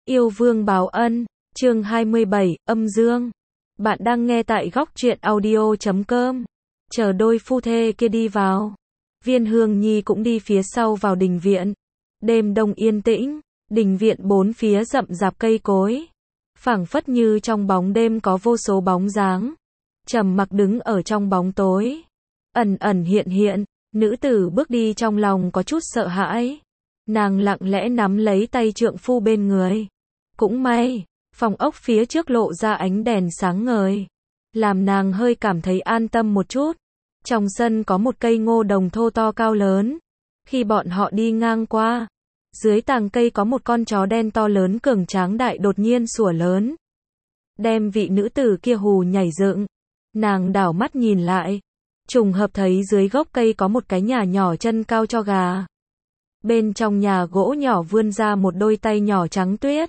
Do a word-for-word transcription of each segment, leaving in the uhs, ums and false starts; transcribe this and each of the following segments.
Yêu vương báo ân, chương hai mươi bảy, âm dương. Bạn đang nghe tại góc truyện audio chấm com. Chờ đôi phu thê kia đi vào. Viên Hương Nhi cũng đi phía sau vào đình viện. Đêm đông yên tĩnh, đình viện bốn phía rậm rạp cây cối. Phảng phất như trong bóng đêm có vô số bóng dáng. Trầm mặc đứng ở trong bóng tối. Ẩn ẩn hiện hiện, nữ tử bước đi trong lòng có chút sợ hãi. Nàng lặng lẽ nắm lấy tay trượng phu bên người. Cũng may, phòng ốc phía trước lộ ra ánh đèn sáng ngời, làm nàng hơi cảm thấy an tâm một chút. Trong sân có một cây ngô đồng thô to cao lớn. Khi bọn họ đi ngang qua, dưới tàng cây có một con chó đen to lớn cường tráng đại đột nhiên sủa lớn. Đem vị nữ tử kia hù nhảy dựng. Nàng đảo mắt nhìn lại, trùng hợp thấy dưới gốc cây có một cái nhà nhỏ chân cao cho gà. Bên trong nhà gỗ nhỏ vươn ra một đôi tay nhỏ trắng tuyết.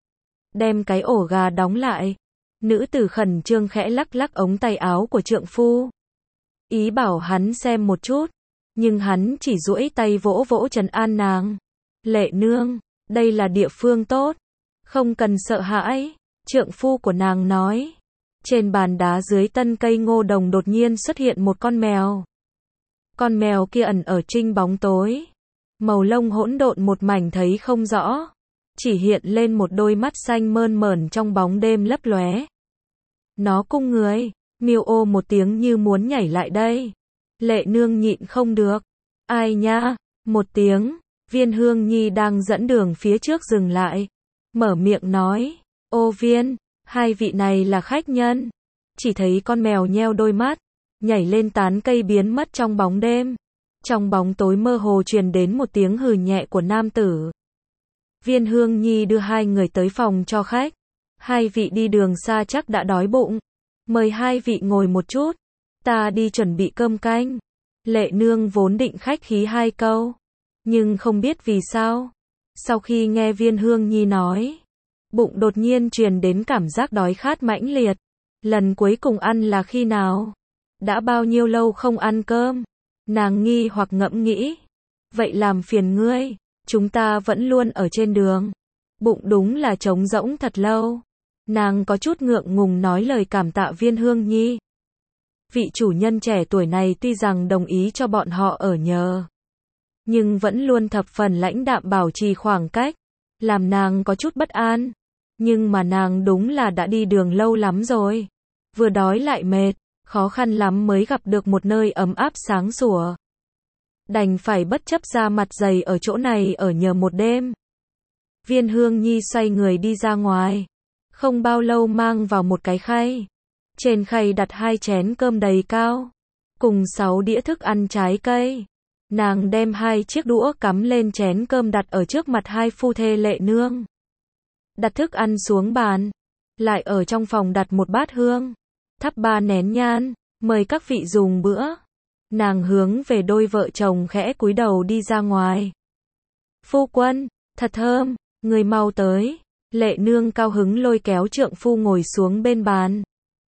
Đem cái ổ gà đóng lại. Nữ tử khẩn trương khẽ lắc lắc ống tay áo của trượng phu. Ý bảo hắn xem một chút. Nhưng hắn chỉ duỗi tay vỗ vỗ trấn an nàng. Lệ nương, đây là địa phương tốt. Không cần sợ hãi, trượng phu của nàng nói. Trên bàn đá dưới tân cây ngô đồng đột nhiên xuất hiện một con mèo. Con mèo kia ẩn ở trinh bóng tối. Màu lông hỗn độn một mảnh thấy không rõ. Chỉ hiện lên một đôi mắt xanh mơn mởn trong bóng đêm lấp lóe. Nó cung người, miêu ô một tiếng như muốn nhảy lại đây. Lệ nương nhịn không được. Ai nha, một tiếng, Viên Hương Nhi đang dẫn đường phía trước dừng lại. Mở miệng nói, ô Viên, hai vị này là khách nhân. Chỉ thấy con mèo nheo đôi mắt, nhảy lên tán cây biến mất trong bóng đêm. Trong bóng tối mơ hồ truyền đến một tiếng hừ nhẹ của nam tử. Viên Hương Nhi đưa hai người tới phòng cho khách. Hai vị đi đường xa chắc đã đói bụng. Mời hai vị ngồi một chút. Ta đi chuẩn bị cơm canh. Lệ nương vốn định khách khí hai câu. Nhưng không biết vì sao. Sau khi nghe Viên Hương Nhi nói, bụng đột nhiên truyền đến cảm giác đói khát mãnh liệt. Lần cuối cùng ăn là khi nào? Đã bao nhiêu lâu không ăn cơm? Nàng nghi hoặc ngẫm nghĩ. Vậy làm phiền ngươi. Chúng ta vẫn luôn ở trên đường. Bụng đúng là trống rỗng thật lâu. Nàng có chút ngượng ngùng nói lời cảm tạ Viên Hương Nhi. Vị chủ nhân trẻ tuổi này tuy rằng đồng ý cho bọn họ ở nhờ, nhưng vẫn luôn thập phần lãnh đạm bảo trì khoảng cách, làm nàng có chút bất an. Nhưng mà nàng đúng là đã đi đường lâu lắm rồi. Vừa đói lại mệt, khó khăn lắm mới gặp được một nơi ấm áp sáng sủa. Đành phải bất chấp ra mặt dày ở chỗ này ở nhờ một đêm. Viên Hương Nhi xoay người đi ra ngoài. Không bao lâu mang vào một cái khay. Trên khay đặt hai chén cơm đầy cao. Cùng sáu đĩa thức ăn trái cây. Nàng đem hai chiếc đũa cắm lên chén cơm đặt ở trước mặt hai phu thê Lệ nương. Đặt thức ăn xuống bàn. Lại ở trong phòng đặt một bát hương. Thắp ba nén nhang. Mời các vị dùng bữa. Nàng hướng về đôi vợ chồng khẽ cúi đầu đi ra ngoài. Phu quân, thật thơm, người mau tới. Lệ nương cao hứng lôi kéo trượng phu ngồi xuống bên bàn.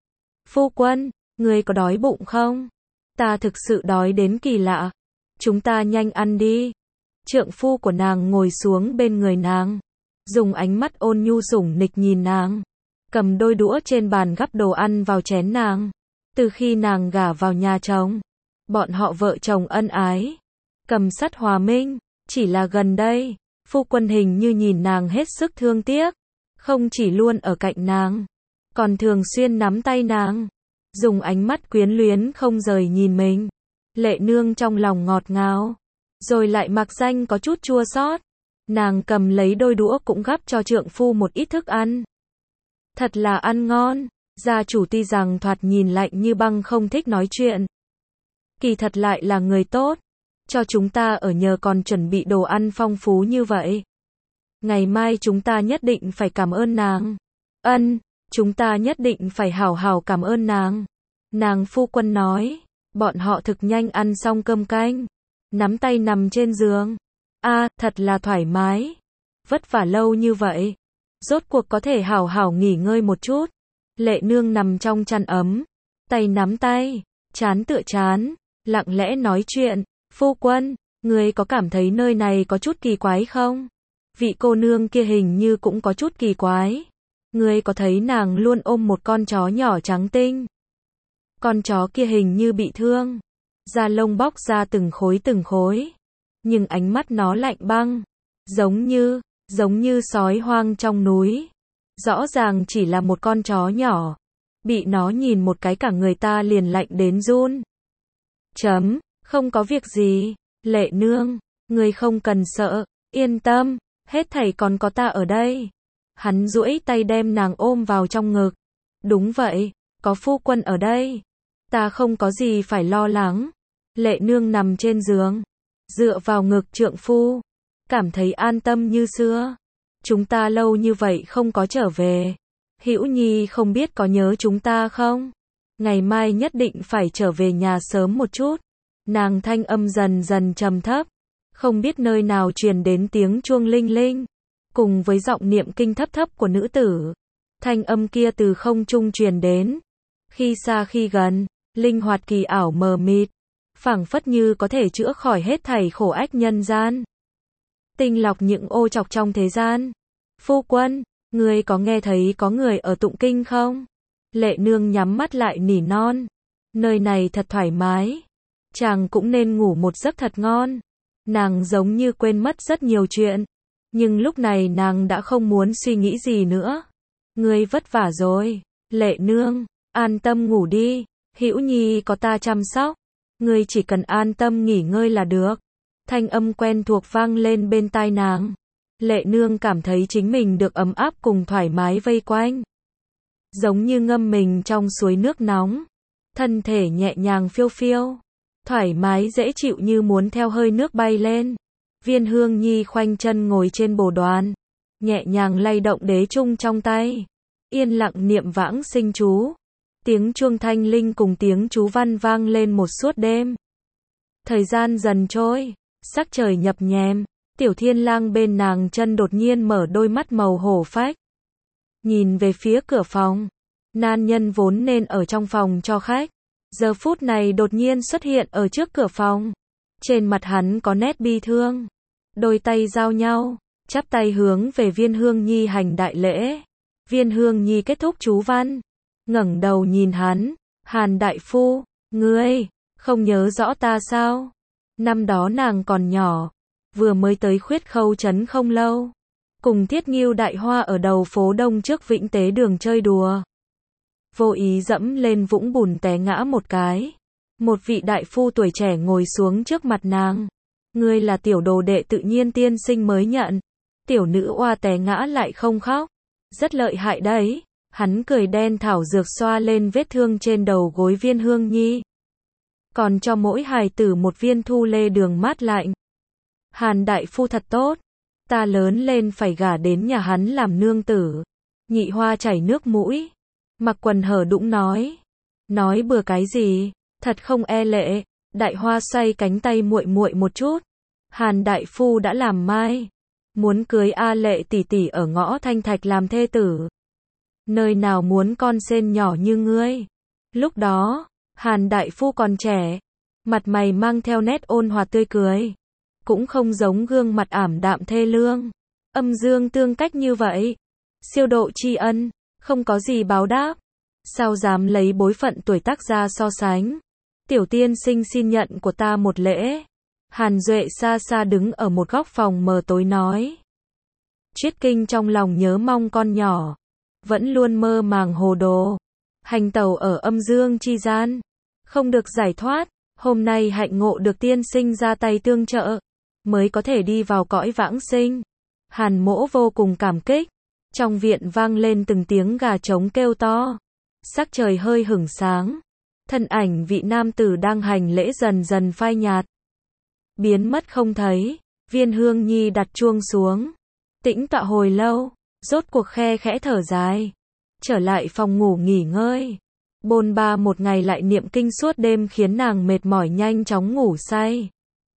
Phu quân, người có đói bụng không? Ta thực sự đói đến kỳ lạ. Chúng ta nhanh ăn đi. Trượng phu của nàng ngồi xuống bên người nàng. Dùng ánh mắt ôn nhu sủng nịch nhìn nàng. Cầm đôi đũa trên bàn gắp đồ ăn vào chén nàng. Từ khi nàng gả vào nhà chồng, bọn họ vợ chồng ân ái, cầm sắt hòa minh. Chỉ là gần đây, phu quân hình như nhìn nàng hết sức thương tiếc. Không chỉ luôn ở cạnh nàng, còn thường xuyên nắm tay nàng. Dùng ánh mắt quyến luyến không rời nhìn mình. Lệ nương trong lòng ngọt ngào. Rồi lại mặc danh có chút chua xót. Nàng cầm lấy đôi đũa cũng gắp cho trượng phu một ít thức ăn. Thật là ăn ngon. Gia chủ tuy rằng thoạt nhìn lạnh như băng không thích nói chuyện, kỳ thật lại là người tốt. Cho chúng ta ở nhờ còn chuẩn bị đồ ăn phong phú như vậy. Ngày mai chúng ta nhất định phải cảm ơn nàng. Ân, chúng ta nhất định phải hảo hảo cảm ơn nàng. Nàng phu quân nói. Bọn họ thực nhanh ăn xong cơm canh. Nắm tay nằm trên giường. A, thật là thoải mái. Vất vả lâu như vậy. Rốt cuộc có thể hảo hảo nghỉ ngơi một chút. Lệ nương nằm trong chăn ấm. Tay nắm tay. Chán tựa chán. Lặng lẽ nói chuyện. Phu quân, người có cảm thấy nơi này có chút kỳ quái không? vị cô nương kia hình như cũng có chút kỳ quái. Ngươi có thấy nàng luôn ôm một con chó nhỏ trắng tinh? Con chó kia hình như bị thương, da lông bóc ra từng khối từng khối, nhưng ánh mắt nó lạnh băng, giống như, giống như sói hoang trong núi. Rõ ràng chỉ là một con chó nhỏ, bị nó nhìn một cái cả người ta liền lạnh đến run. Chấm, không có việc gì, Lệ nương, ngươi không cần sợ, yên tâm, hết thảy còn có ta ở đây. Hắn duỗi tay đem nàng ôm vào trong ngực. Đúng vậy, có phu quân ở đây, ta không có gì phải lo lắng. Lệ nương nằm trên giường, dựa vào ngực trượng phu, cảm thấy an tâm như xưa. Chúng ta lâu như vậy không có trở về, Hữu Nhi không biết có nhớ chúng ta không? Ngày mai nhất định phải trở về nhà sớm một chút. Nàng thanh âm dần dần trầm thấp, không biết nơi nào truyền đến tiếng chuông linh linh, cùng với giọng niệm kinh thấp thấp của nữ tử. Thanh âm kia từ không trung truyền đến, khi xa khi gần, linh hoạt kỳ ảo mờ mịt, phảng phất như có thể chữa khỏi hết thảy khổ ách nhân gian, tinh lọc những ô trọc trong thế gian. Phu quân, ngươi có nghe thấy có người ở tụng kinh không? Lệ nương nhắm mắt lại nỉ non, nơi này thật thoải mái, chàng cũng nên ngủ một giấc thật ngon. Nàng giống như quên mất rất nhiều chuyện, nhưng lúc này nàng đã không muốn suy nghĩ gì nữa. Ngươi vất vả rồi, Lệ nương, an tâm ngủ đi, Hữu Nhi có ta chăm sóc, ngươi chỉ cần an tâm nghỉ ngơi là được. Thanh âm quen thuộc vang lên bên tai nàng. Lệ nương cảm thấy chính mình được ấm áp cùng thoải mái vây quanh, giống như ngâm mình trong suối nước nóng, thân thể nhẹ nhàng phiêu phiêu, thoải mái dễ chịu như muốn theo hơi nước bay lên. Viên Hương Nhi khoanh chân ngồi trên bồ đoàn, nhẹ nhàng lay động đế chung trong tay, yên lặng niệm vãng sinh chú. Tiếng chuông thanh linh cùng tiếng chú văn vang lên một suốt đêm. Thời gian dần trôi, sắc trời nhập nhèm, Tiểu Thiên Lang bên nàng chân đột nhiên mở đôi mắt màu hổ phách, nhìn về phía cửa phòng. Nan nhân vốn nên ở trong phòng cho khách, giờ phút này đột nhiên xuất hiện ở trước cửa phòng. Trên mặt hắn có nét bi thương, đôi tay giao nhau, chắp tay hướng về Viên Hương Nhi hành đại lễ. Viên Hương Nhi kết thúc chú văn, ngẩng đầu nhìn hắn, Hàn đại phu, ngươi không nhớ rõ ta sao? Năm đó nàng còn nhỏ, vừa mới tới Khuyết Khâu trấn không lâu, cùng Thiết Ngưu đại hoa ở đầu phố Đông trước Vĩnh Tế đường chơi đùa, vô ý dẫm lên vũng bùn té ngã một cái. Một vị đại phu tuổi trẻ ngồi xuống trước mặt nàng. Ngươi là tiểu đồ đệ tự nhiên tiên sinh mới nhận. Tiểu nữ oa té ngã lại không khóc, rất lợi hại đấy. Hắn cười đen thảo dược xoa lên vết thương trên đầu gối Viên Hương Nhi, còn cho mỗi hài tử một viên thu lê đường mát lạnh. Hàn đại phu thật tốt, ta lớn lên phải gả đến nhà hắn làm nương tử. Nhị hoa chảy nước mũi, mặc quần hở đũng nói, nói bừa cái gì, thật không e lệ. Đại hoa xoay cánh tay muội muội một chút. Hàn đại phu đã làm mai, muốn cưới A Lệ tỷ tỷ ở ngõ Thanh Thạch làm thê tử, nơi nào muốn con sên nhỏ như ngươi. Lúc đó, Hàn đại phu còn trẻ, mặt mày mang theo nét ôn hòa tươi cười, cũng không giống gương mặt ảm đạm thê lương, âm dương tương cách như vậy. Siêu độ tri ân, không có gì báo đáp, sao dám lấy bối phận tuổi tác ra so sánh. Tiểu tiên sinh xin nhận của ta một lễ. Hàn Duệ xa xa đứng ở một góc phòng mờ tối nói. Triết Kinh trong lòng nhớ mong con nhỏ, vẫn luôn mơ màng hồ đồ, hành tẩu ở âm dương chi gian, không được giải thoát. Hôm nay hạnh ngộ được tiên sinh ra tay tương trợ, mới có thể đi vào cõi vãng sinh. Hàn Mỗ vô cùng cảm kích. Trong viện vang lên từng tiếng gà trống kêu to. Sắc trời hơi hửng sáng, thân ảnh vị nam tử đang hành lễ dần dần phai nhạt, biến mất không thấy. Viên Hương Nhi đặt chuông xuống, tĩnh tọa hồi lâu, rốt cuộc khe khẽ thở dài, trở lại phòng ngủ nghỉ ngơi. Bôn ba một ngày lại niệm kinh suốt đêm khiến nàng mệt mỏi nhanh chóng ngủ say.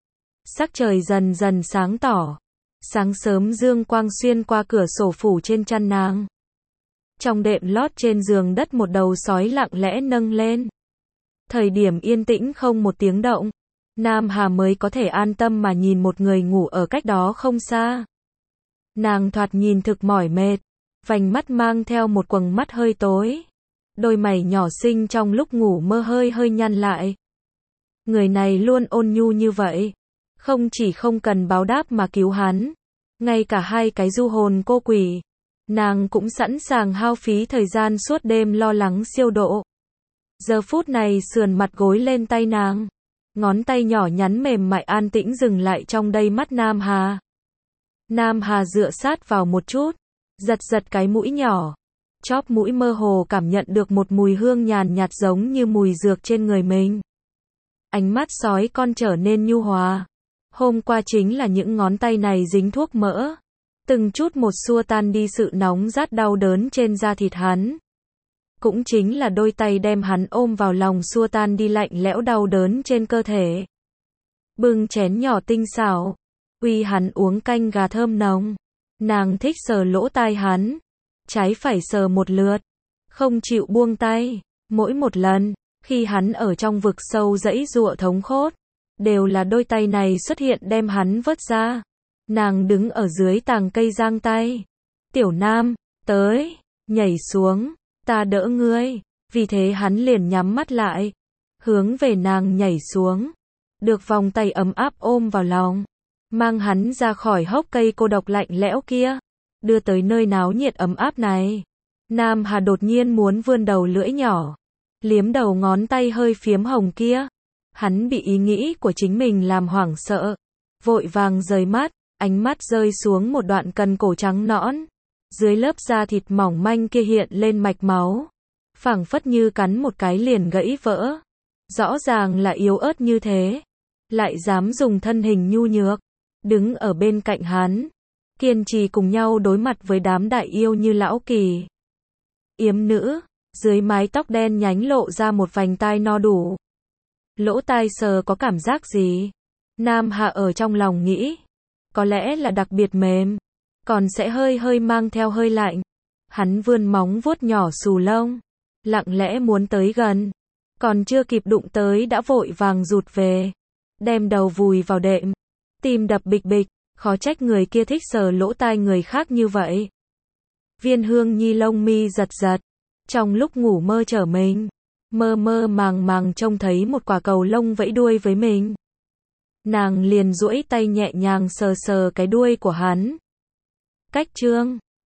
Sắc trời dần dần sáng tỏ, sáng sớm dương quang xuyên qua cửa sổ phủ trên chăn nàng. Trong đệm lót trên giường đất một đầu sói lặng lẽ nâng lên. Thời điểm yên tĩnh không một tiếng động, Nam Hà mới có thể an tâm mà nhìn một người ngủ ở cách đó không xa. Nàng thoạt nhìn thực mỏi mệt, vành mắt mang theo một quầng mắt hơi tối. Đôi mày nhỏ xinh trong lúc ngủ mơ hơi hơi nhăn lại. Người này luôn ôn nhu như vậy. Không chỉ không cần báo đáp mà cứu hắn. Ngay cả hai cái du hồn cô quỷ. Nàng cũng sẵn sàng hao phí thời gian suốt đêm lo lắng siêu độ. Giờ phút này sườn mặt gối lên tay nàng. Ngón tay nhỏ nhắn mềm mại an tĩnh dừng lại trong đây mắt Nam Hà. Nam Hà dựa sát vào một chút. Giật giật cái mũi nhỏ. Chóp mũi mơ hồ cảm nhận được một mùi hương nhàn nhạt giống như mùi dược trên người mình. Ánh mắt sói con trở nên nhu hòa. Hôm qua chính là những ngón tay này dính thuốc mỡ. Từng chút một xua tan đi sự nóng rát đau đớn trên da thịt hắn. Cũng chính là đôi tay đem hắn ôm vào lòng xua tan đi lạnh lẽo đau đớn trên cơ thể. Bưng chén nhỏ tinh xảo. Uy hắn uống canh gà thơm nồng. Nàng thích sờ lỗ tai hắn. Trái phải sờ một lượt. Không chịu buông tay. Mỗi một lần, khi hắn ở trong vực sâu dãy giụa thống khốt, đều là đôi tay này xuất hiện đem hắn vớt ra. Nàng đứng ở dưới tàng cây giang tay. Tiểu Nam, tới, nhảy xuống, ta đỡ ngươi. Vì thế hắn liền nhắm mắt lại, hướng về nàng nhảy xuống. Được vòng tay ấm áp ôm vào lòng, mang hắn ra khỏi hốc cây cô độc lạnh lẽo kia, đưa tới nơi náo nhiệt ấm áp này. Nam Hà đột nhiên muốn vươn đầu lưỡi nhỏ, liếm đầu ngón tay hơi phiếm hồng kia. Hắn bị ý nghĩ của chính mình làm hoảng sợ, vội vàng rời mắt, ánh mắt rơi xuống một đoạn cần cổ trắng nõn. Dưới lớp da thịt mỏng manh kia hiện lên mạch máu, phảng phất như cắn một cái liền gãy vỡ. Rõ ràng là yếu ớt như thế, lại dám dùng thân hình nhu nhược, đứng ở bên cạnh hắn, kiên trì cùng nhau đối mặt với đám đại yêu như lão kỳ. Yếm nữ, dưới mái tóc đen nhánh lộ ra một vành tai no đủ. Lỗ tai sờ có cảm giác gì? Nam Hạ ở trong lòng nghĩ, có lẽ là đặc biệt mềm, còn sẽ hơi hơi mang theo hơi lạnh. Hắn vươn móng vuốt nhỏ xù lông, lặng lẽ muốn tới gần, còn chưa kịp đụng tới đã vội vàng rụt về, đem đầu vùi vào đệm, tim đập bịch bịch, khó trách người kia thích sờ lỗ tai người khác như vậy. Viên Hương Nhi lông mi giật giật, trong lúc ngủ mơ trở mình, mơ mơ màng màng trông thấy một quả cầu lông vẫy đuôi với mình. Nàng liền duỗi tay nhẹ nhàng sờ sờ cái đuôi của hắn. Cách chương